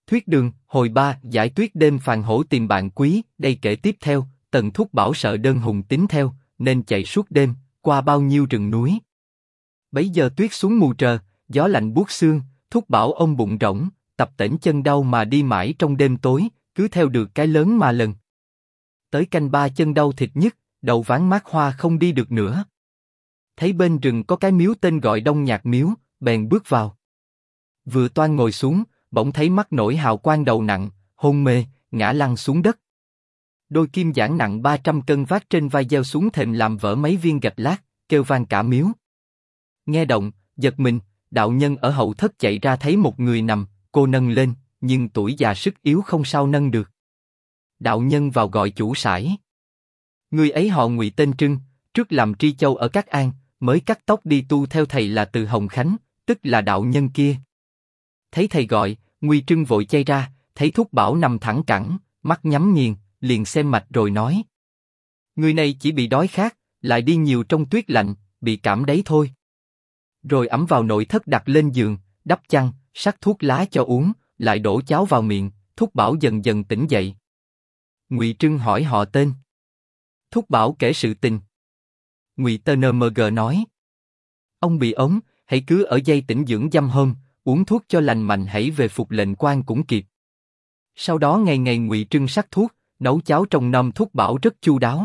Thuyết đường, hồi 3, giải tuyết đêm phàn hổ tìm bạn quý, đây kể tiếp theo, Tần Thúc Bảo sợ đơn hùng tín theo, nên chạy suốt đêm, qua bao nhiêu rừng núi. Bấy giờ tuyết xuống mù trờ, gió lạnh buốt xương, Thúc Bảo ôm bụng rỗng, tập tễnh chân đau mà đi mãi trong đêm tối, cứ theo được cái lớn mà lần. Tới canh 3 chân đau thịt nhức, đầu ván mát hoa không đi được nữa. Thấy bên rừng có cái miếu tên gọi Đông Nhạc Miếu, bèn bước vào. Vừa toan ngồi xuống, bỗng thấy mắt nổi hào quang, đầu nặng, hôn mê, ngã lăn xuống đất. Đôi kim giản nặng 300 cân vác trên vai gieo xuống thềm làm vỡ mấy viên gạch lát, kêu vang cả miếu. Nghe động, giật mình, đạo nhân ở hậu thất chạy ra thấy một người nằm, cô nâng lên, nhưng tuổi già sức yếu không sao nâng được. Đạo nhân vào gọi chủ sải. Người ấy họ Ngụy tên Trưng, trước làm tri châu ở Cát An, mới cắt tóc đi tu theo thầy là từ Hồng Khánh, tức là đạo nhân kia. Thấy thầy gọi, Ngụy Trưng vội chay ra, thấy Thúc Bảo nằm thẳng cẳng, mắt nhắm nghiền, liền xem mạch rồi nói: người này chỉ bị đói khát, lại đi nhiều trong tuyết lạnh, bị cảm đấy thôi. Rồi ẵm vào nội thất đặt lên giường, đắp chăn, sắc thuốc lá cho uống, lại đổ cháo vào miệng. Thúc Bảo dần dần tỉnh dậy. Ngụy Trưng hỏi họ tên. Thúc Bảo kể sự tình. Ngụy Tnmg nói: ông bị ốm, hãy cứ ở dây tĩnh dưỡng dăm hôm, uống thuốc cho lành mạnh, hãy về phục lệnh quan cũng kịp. Sau đó ngày ngày Ngụy Trưng sắc thuốc, nấu cháo trông nom Thúc Bảo rất chu đáo.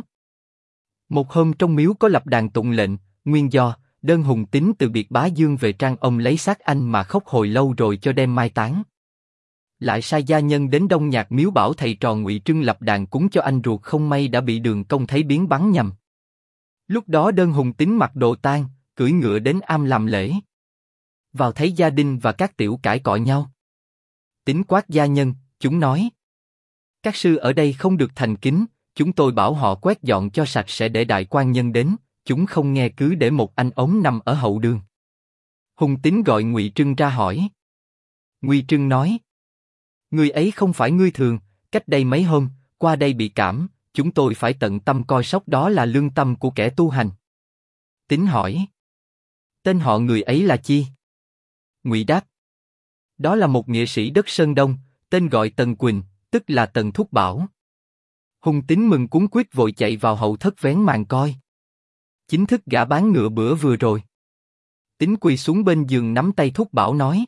Một hôm trong miếu có lập đàn tụng lệnh, nguyên do đơn hùng tín từ biệt Bá Dương về Trang, ông lấy xác anh mà khóc hồi lâu rồi cho đem mai táng. Lại sai gia nhân đến Đông Nhạc Miếu bảo thầy trò Ngụy Trưng lập đàn cúng cho anh ruột, không may đã bị Đường Công thấy biến bắn nhầm. Lúc đó đơn hùng tín mặc đồ tang, cưỡi ngựa đến am làm lễ. Vào thấy gia đình và các tiểu cãi cọ nhau. Tín quát gia nhân, chúng nói: các sư ở đây không được thành kính, chúng tôi bảo họ quét dọn cho sạch sẽ để đại quan nhân đến, chúng không nghe, cứ để một anh ốm nằm ở hậu đường. Hùng Tín gọi Ngụy Trưng ra hỏi. Ngụy Trưng nói: người ấy không phải ngươi thường, cách đây mấy hôm, qua đây bị cảm, chúng tôi phải tận tâm coi sóc, đó là lương tâm của kẻ tu hành. Tín hỏi: tên họ người ấy là chi? Ngụy đáp: đó là một nghĩa sĩ đất Sơn Đông, tên gọi Tần Quỳnh, tức là Tần Thúc Bảo. Hùng Tín mừng cuống quýt vội chạy vào hậu thất vén màn coi. Chính thức gã bán ngựa bữa vừa rồi. Tín quỳ xuống bên giường nắm tay Thúc Bảo nói: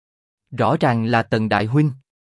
rõ ràng là Tần đại huynh.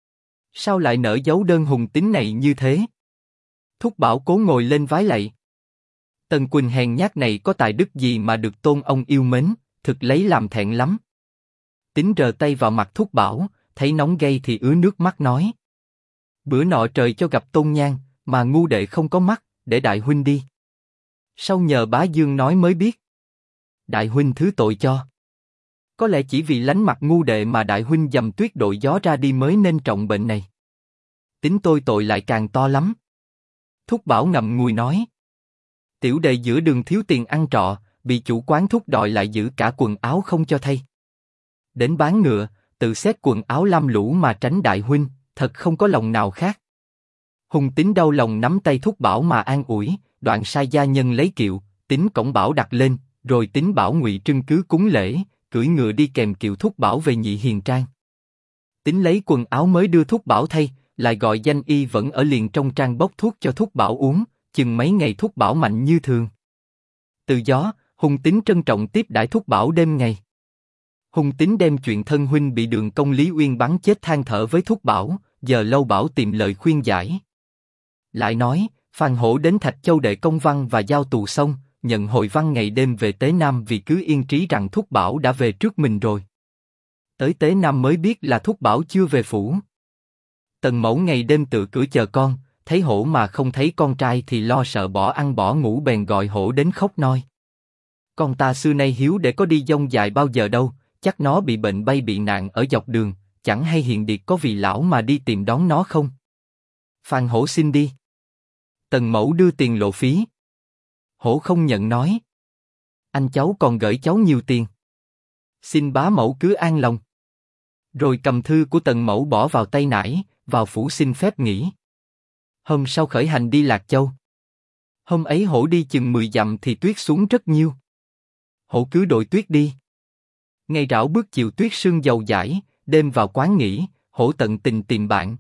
Sao lại nỡ giấu đơn hùng Tín này như thế? Thúc Bảo cố ngồi lên vái lạy. Tần Quỳnh hèn nhát này có tài đức gì mà được tôn ông yêu mến, thực lấy làm thẹn lắm. Tín rờ tay vào mặt Thúc Bảo, thấy nóng gay thì ứa nước mắt nói: bữa nọ trời cho gặp Tôn Nhan, mà ngu đệ không có mắt, để đại huynh đi. Sau nhờ Bá Dương nói mới biết. Đại huynh thứ tội cho. Có lẽ chỉ vì lánh mặt ngu đệ mà đại huynh dầm tuyết đội gió ra đi mới nên trọng bệnh này. Tính tôi tội lại càng to lắm. Thúc Bảo ngậm ngùi nói: tiểu đệ giữa đường thiếu tiền ăn trọ, bị chủ quán thúc đòi lại giữ cả quần áo không cho thay. Đến bán ngựa, tự xét quần áo lam lũ mà tránh đại huynh, thật không có lòng nào khác. Hùng Tín đau lòng nắm tay Thúc Bảo mà an ủi, đoạn sai gia nhân lấy kiệu, Tín cổng bảo đặt lên, rồi Tín bảo Ngụy Trưng cứ cúng lễ, cưỡi ngựa đi kèm kiệu Thúc Bảo về Nhị Hiền Trang. Tín lấy quần áo mới đưa Thúc Bảo thay, lại gọi danh y vẫn ở liền trong trang bốc thuốc cho Thúc Bảo uống, chừng mấy ngày Thúc Bảo mạnh như thường. Từ gió, Hùng Tín trân trọng tiếp đãi Thúc Bảo đêm ngày. Hùng Tín đem chuyện thân huynh bị Đường Công Lý Uyên bắn chết than thở với Thúc Bảo, giờ lâu bảo tìm lời khuyên giải. Lại nói, Phàn Hổ đến Thạch Châu đệ công văn và giao tù xong, nhận hồi văn ngày đêm về Tế Nam, vì cứ yên trí rằng Thúc Bảo đã về trước mình rồi. Tới Tế Nam mới biết là Thúc Bảo chưa về phủ. Tần Mẫu ngày đêm tự cửa chờ con, thấy Hổ mà không thấy con trai thì lo sợ bỏ ăn bỏ ngủ, bèn gọi Hổ đến khóc nói: con ta xưa nay hiếu để có đi dông dài bao giờ đâu, chắc nó bị bệnh bay bị nạn ở dọc đường, chẳng hay Hiền Điệt có vì lão mà đi tìm đón nó không? Phàn Hổ xin đi. Tần Mẫu đưa tiền lộ phí. Hổ không nhận nói: anh cháu còn gửi cháu nhiều tiền, xin bá mẫu cứ an lòng. Rồi cầm thư của Tần Mẫu bỏ vào tay nải, vào phủ xin phép nghỉ. Hôm sau khởi hành đi Lạc Châu. Hôm ấy Hổ đi chừng 10 dặm thì tuyết xuống rất nhiều. Hổ cứ đội tuyết đi. Ngày rảo bước chiều tuyết sương dầu dãi, đêm vào quán nghỉ, hổ tận tình tìm bạn.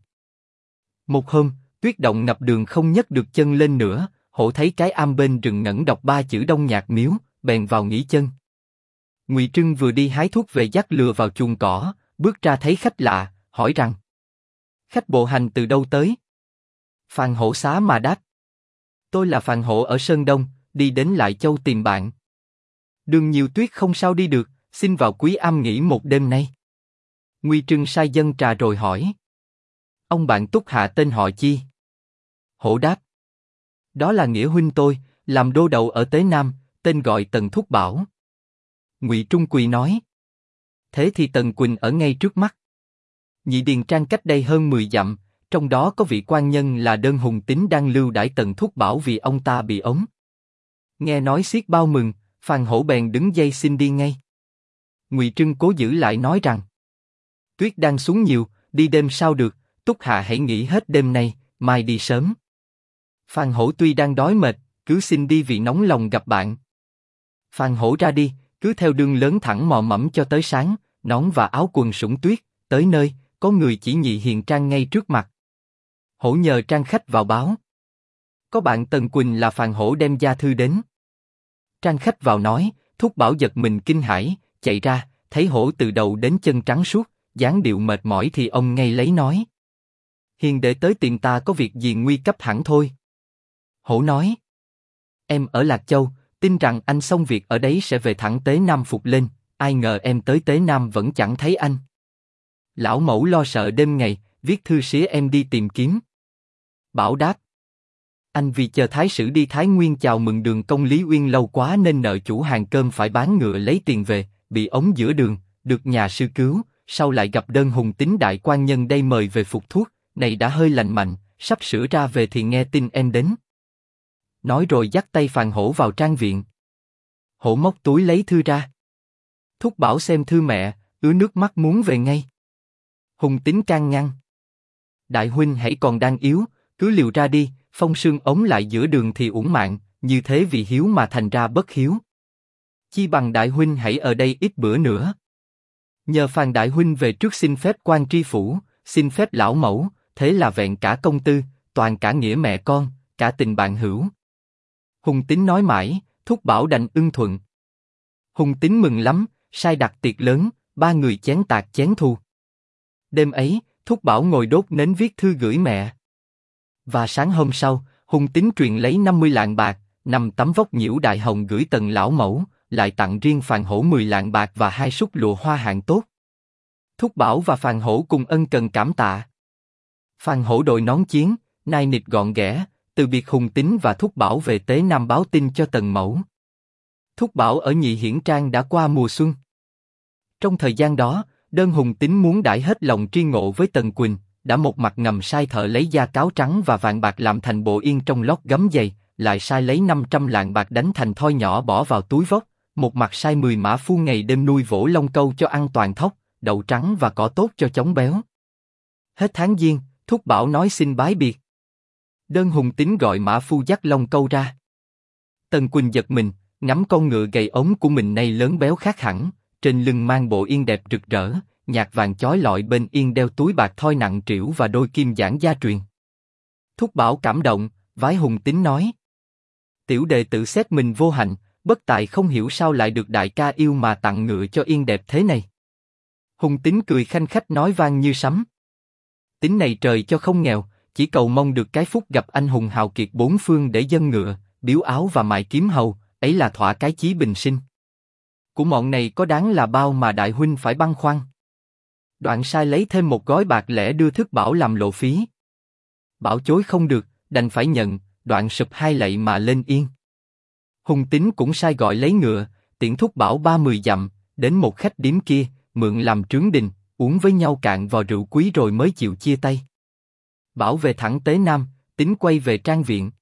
Một hôm, tuyết động ngập đường không nhấc được chân lên nữa, hổ thấy cái am bên rừng ngẩn đọc 3 chữ Đông Nhạc Miếu, bèn vào nghỉ chân. Ngụy Trưng vừa đi hái thuốc về dắt lừa vào chuồng cỏ, bước ra thấy khách lạ, hỏi rằng: khách bộ hành từ đâu tới? Phàn Hổ xá mà đáp: tôi là Phàn Hổ ở Sơn Đông, đi đến Lại Châu tìm bạn. Đường nhiều tuyết không sao đi được, xin vào Quý Am nghỉ một đêm nay. Ngụy Trưng sai dâng trà rồi hỏi: ông bạn Túc Hạ tên họ chi? Hổ đáp: đó là nghĩa huynh tôi, làm đô đậu ở Tế Nam, tên gọi Tần Thúc Bảo. Ngụy Trung Quỳ nói: thế thì Tần Quỳnh ở ngay trước mắt. Nhị Điền Trang cách đây hơn 10 dặm, trong đó có vị quan nhân là Đơn Hùng Tín đang lưu đãi Tần Thúc Bảo vì ông ta bị ống. Nghe nói xiết bao mừng, Phàn Hổ bèn đứng dây xin đi ngay. Ngụy Trưng cố giữ lại nói rằng: tuyết đang xuống nhiều, đi đêm sao được, Túc Hạ hãy nghỉ hết đêm nay, mai đi sớm. Phàn Hổ tuy đang đói mệt, cứ xin đi vì nóng lòng gặp bạn. Phàn Hổ ra đi, cứ theo đường lớn thẳng mò mẫm cho tới sáng, nón và áo quần sũng tuyết, tới nơi, có người chỉ Nhị Hiền Trang ngay trước mặt. Hổ nhờ Trang khách vào báo: có bạn Tần Quỳnh là Phàn Hổ đem gia thư đến. Trang khách vào nói, Thúc Bảo giật mình kinh hãi, chạy ra, thấy Hổ từ đầu đến chân trắng suốt, dáng điệu mệt mỏi thì ông ngay lấy nói: hiền đệ tới tìm ta có việc gì nguy cấp hẳn thôi. Hổ nói: em ở Lạc Châu, tin rằng anh xong việc ở đấy sẽ về thẳng Tế Nam phục lên, ai ngờ em tới Tế Nam vẫn chẳng thấy anh. Lão mẫu lo sợ đêm ngày, viết thư xía em đi tìm kiếm. Bảo đáp: anh vì chờ thái sử đi Thái Nguyên chào mừng đường công Lý Uyên lâu quá nên nợ chủ hàng cơm phải bán ngựa lấy tiền về, bị ống giữa đường, được nhà sư cứu, sau lại gặp Đơn Hùng Tín đại quan nhân đây mời về phục thuốc, này đã hơi lành mạnh, sắp sửa ra về thì nghe tin em đến. Nói rồi dắt tay Phàn Hổ vào trang viện. Hổ móc túi lấy thư ra. Thúc Bảo xem thư mẹ, ứa nước mắt muốn về ngay. Hùng Tín can ngăn: đại huynh hãy còn đang yếu, cứ liều ra đi, phong sương ống lại giữa đường thì uổng mạng, như thế vì hiếu mà thành ra bất hiếu. Chi bằng đại huynh hãy ở đây ít bữa nữa. Nhờ Phàn đại huynh về trước xin phép quan tri phủ, xin phép lão mẫu, thế là vẹn cả công tư, toàn cả nghĩa mẹ con, cả tình bạn hữu. Hùng Tín nói mãi, Thúc Bảo đành ưng thuận. Hùng Tín mừng lắm, sai đặt tiệc lớn, 3 người chén tạc chén thu. Đêm ấy, Thúc Bảo ngồi đốt nến viết thư gửi mẹ. Và sáng hôm sau, Hùng Tín truyền lấy 50 lạng bạc, 5 tấm vóc nhiễu đại hồng gửi Tần lão mẫu, lại tặng riêng Phàn Hổ 10 lạng bạc và 2 súc lụa hoa hạng tốt. Thúc Bảo và Phàn Hổ cùng ân cần cảm tạ. Phàn Hổ đội nón chiến, nai nịt gọn ghẽ, từ biệt Hùng Tín và Thúc Bảo về Tế Nam báo tin cho Tần mẫu. Thúc Bảo ở Nhị Hiển Trang đã qua mùa xuân. Trong thời gian đó, Đơn Hùng Tín muốn đãi hết lòng tri ngộ với Tần Quỳnh, đã một mặt ngầm sai thợ lấy da cáo trắng và vàng bạc làm thành bộ yên trong lót gấm dày, lại sai lấy 500 lạng bạc đánh thành thoi nhỏ bỏ vào túi vóc, một mặt sai 10 mã phu ngày đêm nuôi vỗ lông câu cho ăn toàn thóc, đậu trắng và cỏ tốt cho chóng béo. Hết tháng Giêng, Thúc Bảo nói xin bái biệt. Đơn Hùng Tín gọi mã phu dắt lông câu ra. Tần Quỳnh giật mình, ngắm con ngựa gầy ốm của mình nay lớn béo khác hẳn, trên lưng mang bộ yên đẹp rực rỡ, nhạt vàng chói lọi bên yên đeo túi bạc thoi nặng trĩu và đôi kim giản gia truyền. Thúc Bảo cảm động, vái Hùng Tín nói: tiểu đệ tự xét mình vô hạnh, bất tài không hiểu sao lại được đại ca yêu mà tặng ngựa cho yên đẹp thế này. Hùng Tín cười khanh khách nói vang như sấm: Tín này trời cho không nghèo, chỉ cầu mong được cái phúc gặp anh hùng hào kiệt bốn phương để dâng ngựa, biếu áo và mài kiếm hầu, ấy là thỏa cái chí bình sinh. Của mọn này có đáng là bao mà đại huynh phải băn khoăn. Đoạn sai lấy thêm một gói bạc lẻ đưa Thúc Bảo làm lộ phí. Bảo chối không được, đành phải nhận, đoạn sụp 2 lạy mà lên yên. Hùng Tín cũng sai gọi lấy ngựa, tiễn Thúc Bảo 30 dặm, đến một khách điếm kia, mượn làm trướng đình, uống với nhau cạn vò rượu quý rồi mới chịu chia tay. Bảo về thẳng Tế Nam, Tín quay về trang viện.